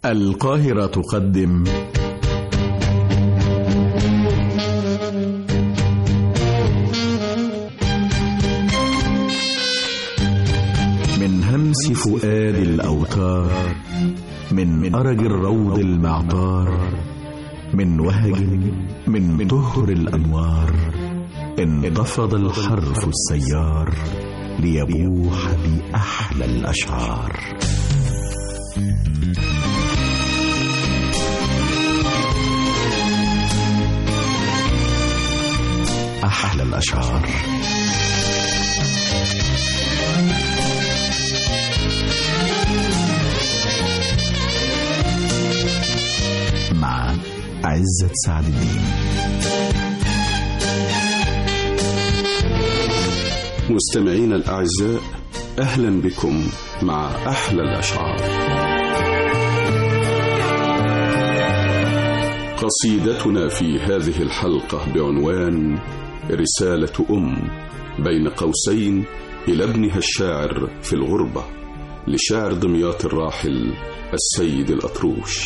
القاهرة تقدم من همس فؤاد الأوتار، من أرج الروض المعطار، من وهج من طهر الأنوار، انتفض الحرف السيار ليبوح بأحلى الأشعار. أحلى الأشعار. مع عزت سعد الدين. مستمعين الأعزاء، أهلا بكم مع أحلى الأشعار. قصيدتنا في هذه الحلقة بعنوان رسالة بين قوسين إلى ابنها الشاعر في الغربة، لشاعر دمياط الراحل السيد الأطروش.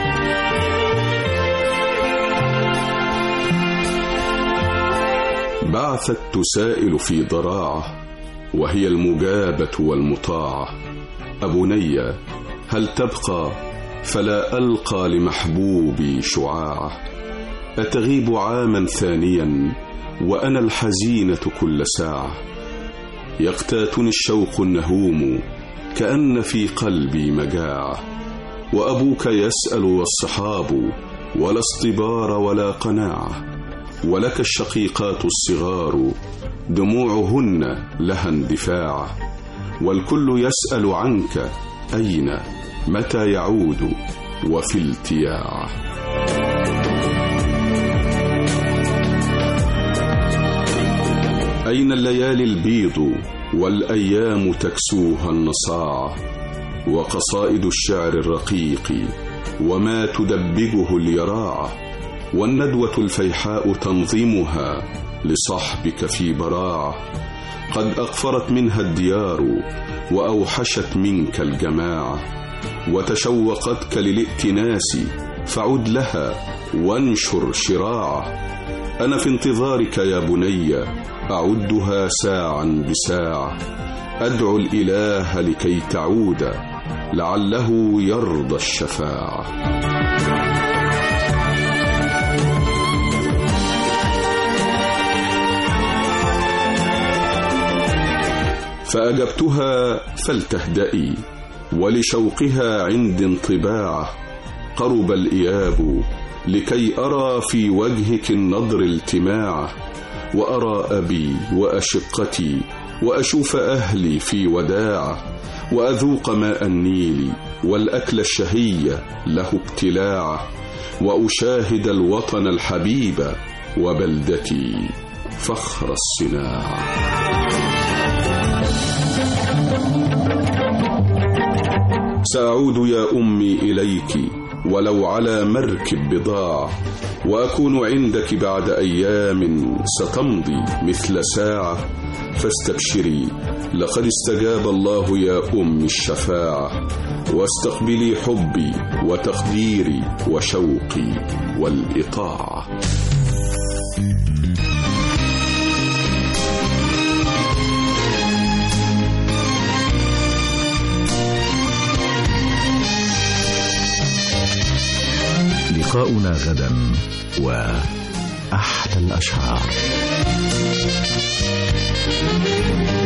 بعثت تسائل في ضراعة، وهي المجابة والمطاعة: أبني هل تبقى فلا ألقى لمحبوبي شعاعة؟ أتغيب عاما ثانيا وأنا الحزينة كل ساعة، يقتاتني الشوق النهوم كأن في قلبي مجاعة، وأبوك يسأل والصحاب ولا اصطبار ولا قناعة، ولك الشقيقات الصغار دموعهن لها اندفاع، والكل يسأل عنك أين متى يعود وفي التياع. أين الليالي البيض والأيام تكسوها النصاع، وقصائد الشعر الرقيق وما تدبجه اليراع، والندوة الفيحاء تنظمها لصحبك في براع، قد أغفرت منها الديار وأوحشت منك الجماعة، وتشوقتك للائتناس فعد لها وانشر شراعة. أنا في انتظارك يا بني أعدها ساعا بساعة، أدعو الإله لكي تعود لعله يرضى الشفاعة. فأجبتها فلتهدئي، ولشوقها عندي انطباعة، قرب الإياب لكي أرى في وجهك النضر التماعة، وأرى أبي وأشقتي وأشوف أهلي في وداعة، وأذوق ماء النيل والأكل الشهي له ابتلاعة، وأشاهد الوطن الحبيب وبلدتي فخر الصناعة. سأعود يا أمي إليك ولو على مركب بضاعة، وأكون عندك بعد أيام ستمضي مثل ساعة، فاستبشري لقد استجاب الله يا أم الشفاعة، واستقبلي حبي وتقديري وشوقي والإطاعة. لقاؤنا غدا وأحلى الأشعار.